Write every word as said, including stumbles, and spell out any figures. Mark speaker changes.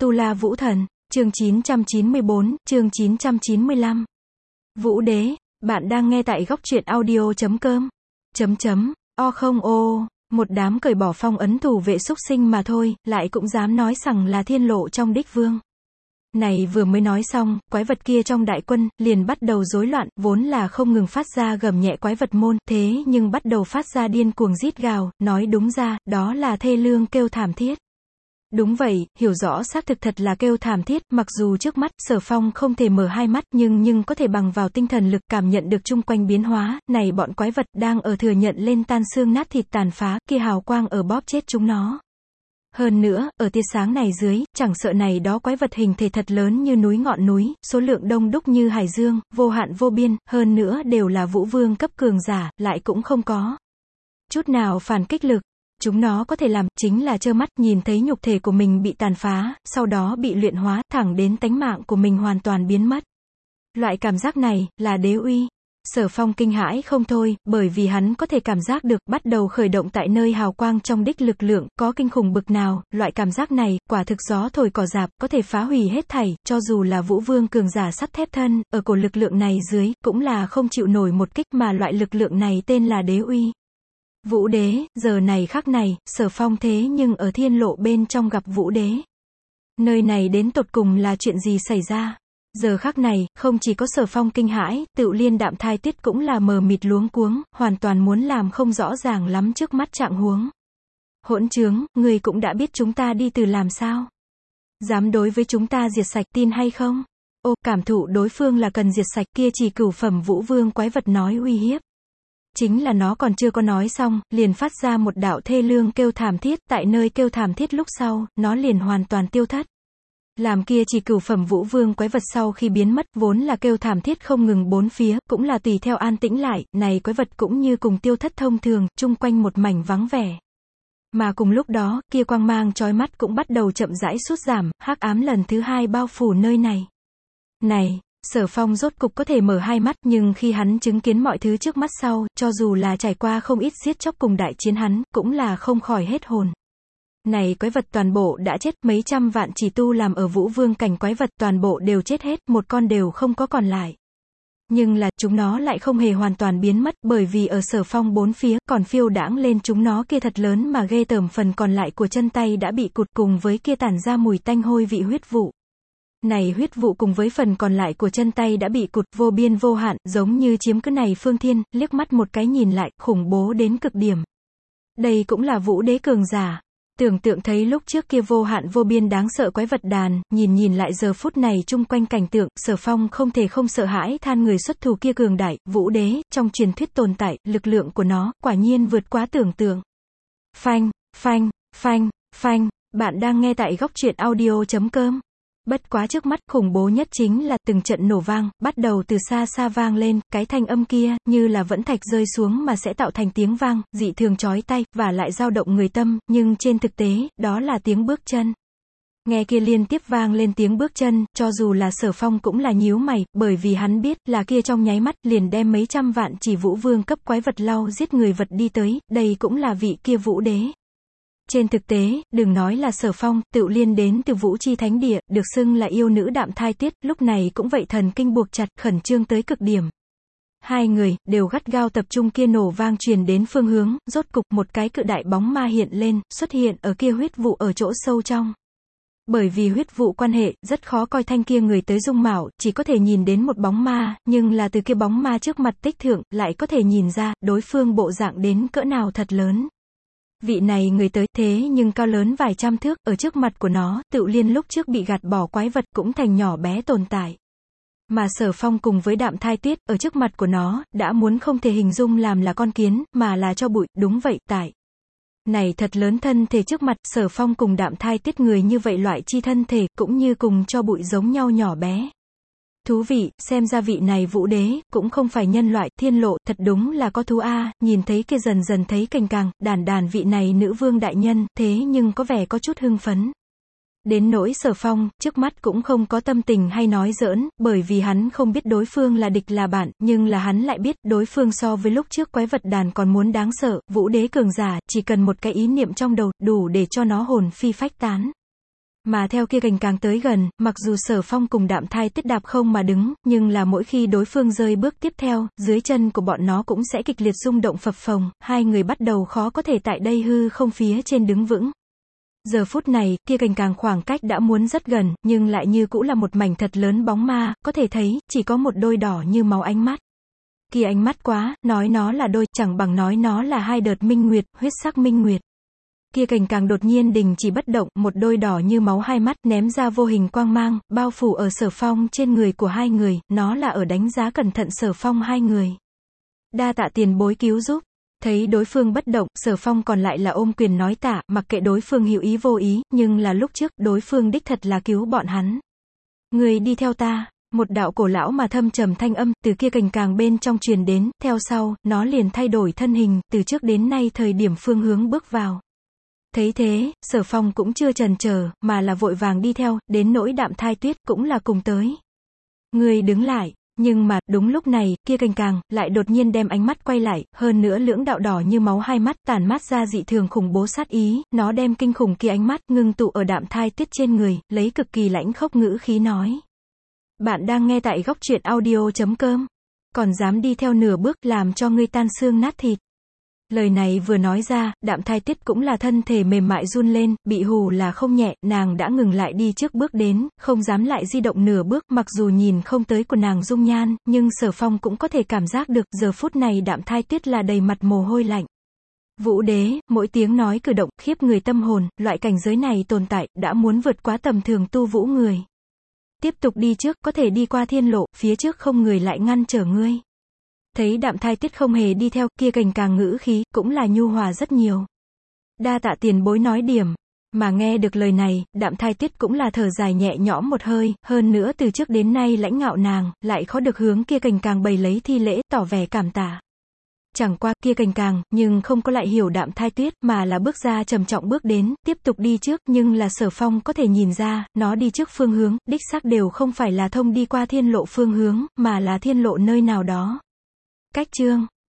Speaker 1: Tu La Vũ Thần, chương chín trăm chín mươi bốn, chương chín trăm chín mươi lăm. Vũ Đế, bạn đang nghe tại góc truyện audio chấm com. Chấm chấm, o không ô, một đám cởi bỏ phong ấn thủ vệ súc sinh mà thôi, lại cũng dám nói rằng là thiên lộ trong đích vương. Này vừa mới nói xong, quái vật kia trong đại quân, liền bắt đầu rối loạn, vốn là không ngừng phát ra gầm nhẹ quái vật môn, thế nhưng bắt đầu phát ra điên cuồng rít gào, nói đúng ra, đó là thê lương kêu thảm thiết. Đúng vậy, hiểu rõ xác thực thật là kêu thảm thiết, mặc dù trước mắt, Sở Phong không thể mở hai mắt, nhưng nhưng có thể bằng vào tinh thần lực cảm nhận được chung quanh biến hóa, này bọn quái vật đang ở thừa nhận lên tan xương nát thịt tàn phá, kia hào quang ở bóp chết chúng nó. Hơn nữa, ở tia sáng này dưới, chẳng sợ này đó quái vật hình thể thật lớn như núi ngọn núi, số lượng đông đúc như hải dương, vô hạn vô biên, hơn nữa đều là vũ vương cấp cường giả, lại cũng không có chút nào phản kích lực. Chúng nó có thể làm, chính là trơ mắt, nhìn thấy nhục thể của mình bị tàn phá, sau đó bị luyện hóa, thẳng đến tánh mạng của mình hoàn toàn biến mất. Loại cảm giác này, là đế uy. Sở Phong kinh hãi không thôi, bởi vì hắn có thể cảm giác được, bắt đầu khởi động tại nơi hào quang trong đích lực lượng, có kinh khủng bực nào, loại cảm giác này, quả thực gió thổi cỏ rạp, có thể phá hủy hết thảy, cho dù là vũ vương cường giả sắt thép thân, ở cổ lực lượng này dưới, cũng là không chịu nổi một kích, mà loại lực lượng này tên là đế uy. Vũ Đế, giờ này khắc này, Sở Phong thế nhưng ở thiên lộ bên trong gặp Vũ Đế. Nơi này đến tột cùng là chuyện gì xảy ra? Giờ khắc này, không chỉ có Sở Phong kinh hãi, Tựu Liên Đạm Thai Tuyết cũng là mờ mịt luống cuống, hoàn toàn muốn làm không rõ ràng lắm trước mắt trạng huống. Hỗn trướng, người cũng đã biết chúng ta đi từ làm sao? Dám đối với chúng ta diệt sạch, tin hay không? Ô, cảm thụ đối phương là cần diệt sạch, kia chỉ cửu phẩm vũ vương quái vật nói uy hiếp. Chính là nó còn chưa có nói xong, liền phát ra một đạo thê lương kêu thảm thiết, tại nơi kêu thảm thiết lúc sau, nó liền hoàn toàn tiêu thất. Làm kia chỉ cửu phẩm vũ vương quái vật sau khi biến mất, vốn là kêu thảm thiết không ngừng bốn phía, cũng là tùy theo an tĩnh lại, này quái vật cũng như cùng tiêu thất thông thường, chung quanh một mảnh vắng vẻ. Mà cùng lúc đó, kia quang mang chói mắt cũng bắt đầu chậm rãi sút giảm, hắc ám lần thứ hai bao phủ nơi này. Này! Sở Phong rốt cục có thể mở hai mắt, nhưng khi hắn chứng kiến mọi thứ trước mắt sau, cho dù là trải qua không ít giết chóc cùng đại chiến hắn, cũng là không khỏi hết hồn. Này quái vật toàn bộ đã chết, mấy trăm vạn chỉ tu làm ở vũ vương cảnh quái vật toàn bộ đều chết hết, một con đều không có còn lại. Nhưng là, chúng nó lại không hề hoàn toàn biến mất, bởi vì ở Sở Phong bốn phía, còn phiêu đãng lên chúng nó kia thật lớn mà ghê tởm phần còn lại của chân tay đã bị cụt cùng với kia tản ra mùi tanh hôi vị huyết vụ. Này huyết vụ cùng với phần còn lại của chân tay đã bị cụt vô biên vô hạn, giống như chiếm cứ này phương thiên, liếc mắt một cái nhìn lại, khủng bố đến cực điểm. Đây cũng là Vũ Đế cường giả. Tưởng tượng thấy lúc trước kia vô hạn vô biên đáng sợ quái vật đàn, nhìn nhìn lại giờ phút này chung quanh cảnh tượng, Sở Phong không thể không sợ hãi than người xuất thủ kia cường đại, Vũ Đế, trong truyền thuyết tồn tại, lực lượng của nó, quả nhiên vượt quá tưởng tượng. Phanh, phanh, phanh, phanh, bạn đang nghe tại góc truyện audio chấm com. Bất quá trước mắt, khủng bố nhất chính là, từng trận nổ vang, bắt đầu từ xa xa vang lên, cái thanh âm kia, như là vẫn thạch rơi xuống mà sẽ tạo thành tiếng vang, dị thường chói tai, và lại dao động người tâm, nhưng trên thực tế, đó là tiếng bước chân. Nghe kia liên tiếp vang lên tiếng bước chân, cho dù là Sở Phong cũng là nhíu mày, bởi vì hắn biết, là kia trong nháy mắt, liền đem mấy trăm vạn chỉ vũ vương cấp quái vật lau giết người vật đi tới, đây cũng là vị kia Vũ Đế. Trên thực tế, đừng nói là Sở Phong, Tựu Liên đến từ Vũ Chi Thánh Địa, được xưng là yêu nữ Đạm Thai Tuyết, lúc này cũng vậy thần kinh buộc chặt, khẩn trương tới cực điểm. Hai người, đều gắt gao tập trung kia nổ vang truyền đến phương hướng, rốt cục một cái cự đại bóng ma hiện lên, xuất hiện ở kia huyết vụ ở chỗ sâu trong. Bởi vì huyết vụ quan hệ, rất khó coi thanh kia người tới dung mạo, chỉ có thể nhìn đến một bóng ma, nhưng là từ kia bóng ma trước mặt tích thượng, lại có thể nhìn ra, đối phương bộ dạng đến cỡ nào thật lớn. Vị này người tới, thế nhưng cao lớn vài trăm thước, ở trước mặt của nó, Tựu Liên lúc trước bị gạt bỏ quái vật cũng thành nhỏ bé tồn tại. Mà Sở Phong cùng với Đạm Thai Tuyết, ở trước mặt của nó, đã muốn không thể hình dung làm là con kiến, mà là cho bụi, đúng vậy, tại. Này thật lớn thân thể trước mặt, Sở Phong cùng Đạm Thai Tuyết người như vậy loại chi thân thể, cũng như cùng cho bụi giống nhau nhỏ bé. Thú vị, xem ra vị này Vũ Đế, cũng không phải nhân loại, thiên lộ, thật đúng là có thú a. Nhìn thấy kia dần dần thấy cành càng, đàn đàn vị này nữ vương đại nhân, thế nhưng có vẻ có chút hưng phấn. Đến nỗi Sở Phong, trước mắt cũng không có tâm tình hay nói giỡn, bởi vì hắn không biết đối phương là địch là bạn, nhưng là hắn lại biết, đối phương so với lúc trước quái vật đàn còn muốn đáng sợ, Vũ Đế cường giả, chỉ cần một cái ý niệm trong đầu, đủ để cho nó hồn phi phách tán. Mà theo kia cành càng tới gần, mặc dù Sở Phong cùng Đạm Thai Tuyết đạp không mà đứng, nhưng là mỗi khi đối phương rơi bước tiếp theo, dưới chân của bọn nó cũng sẽ kịch liệt rung động phập phồng, hai người bắt đầu khó có thể tại đây hư không phía trên đứng vững. Giờ phút này, kia cành càng khoảng cách đã muốn rất gần, nhưng lại như cũ là một mảnh thật lớn bóng ma, có thể thấy, chỉ có một đôi đỏ như máu ánh mắt. Kia ánh mắt quá, nói nó là đôi, chẳng bằng nói nó là hai đợt minh nguyệt, huyết sắc minh nguyệt. Kia cành càng đột nhiên đình chỉ bất động, một đôi đỏ như máu hai mắt ném ra vô hình quang mang, bao phủ ở Sở Phong trên người của hai người, nó là ở đánh giá cẩn thận Sở Phong hai người. Đa tạ tiền bối cứu giúp. Thấy đối phương bất động, Sở Phong còn lại là ôm quyền nói tạ, mặc kệ đối phương hữu ý vô ý, nhưng là lúc trước, đối phương đích thật là cứu bọn hắn. Người đi theo ta. Một đạo cổ lão mà thâm trầm thanh âm, từ kia cành càng bên trong truyền đến, theo sau, nó liền thay đổi thân hình, từ trước đến nay thời điểm phương hướng bước vào. Thấy thế, Sở Phong cũng chưa chần chờ, mà là vội vàng đi theo, đến nỗi Đạm Thai Tuyết cũng là cùng tới. Người đứng lại, nhưng mà, đúng lúc này, kia cành càng, lại đột nhiên đem ánh mắt quay lại, hơn nữa lưỡng đạo đỏ như máu hai mắt, tản mát ra dị thường khủng bố sát ý, nó đem kinh khủng kia ánh mắt, ngưng tụ ở Đạm Thai Tuyết trên người, lấy cực kỳ lãnh khốc ngữ khí nói. Bạn đang nghe tại góc truyện audio chấm com. Còn dám đi theo nửa bước, làm cho ngươi tan xương nát thịt. Lời này vừa nói ra, Đạm Thai Tuyết cũng là thân thể mềm mại run lên, bị hù là không nhẹ, nàng đã ngừng lại đi trước bước đến, không dám lại di động nửa bước, mặc dù nhìn không tới của nàng dung nhan, nhưng Sở Phong cũng có thể cảm giác được, giờ phút này Đạm Thai Tuyết là đầy mặt mồ hôi lạnh. Vũ đế, mỗi tiếng nói cử động, khiếp người tâm hồn, loại cảnh giới này tồn tại, đã muốn vượt quá tầm thường tu vũ người. Tiếp tục đi trước, có thể đi qua thiên lộ, phía trước không người lại ngăn trở ngươi. Thấy Đạm Thai Tuyết không hề đi theo, kia cành càng ngữ khí, cũng là nhu hòa rất nhiều. Đa tạ tiền bối nói điểm. Mà nghe được lời này, Đạm Thai Tuyết cũng là thở dài nhẹ nhõm một hơi, hơn nữa từ trước đến nay lãnh ngạo nàng, lại khó được hướng kia cành càng bày lấy thi lễ, tỏ vẻ cảm tạ. Chẳng qua, kia cành càng, nhưng không có lại hiểu Đạm Thai Tuyết, mà là bước ra trầm trọng bước đến, tiếp tục đi trước, nhưng là Sở Phong có thể nhìn ra, nó đi trước phương hướng, đích xác đều không phải là thông đi qua thiên lộ phương hướng, mà là thiên lộ nơi nào đó. Cách chương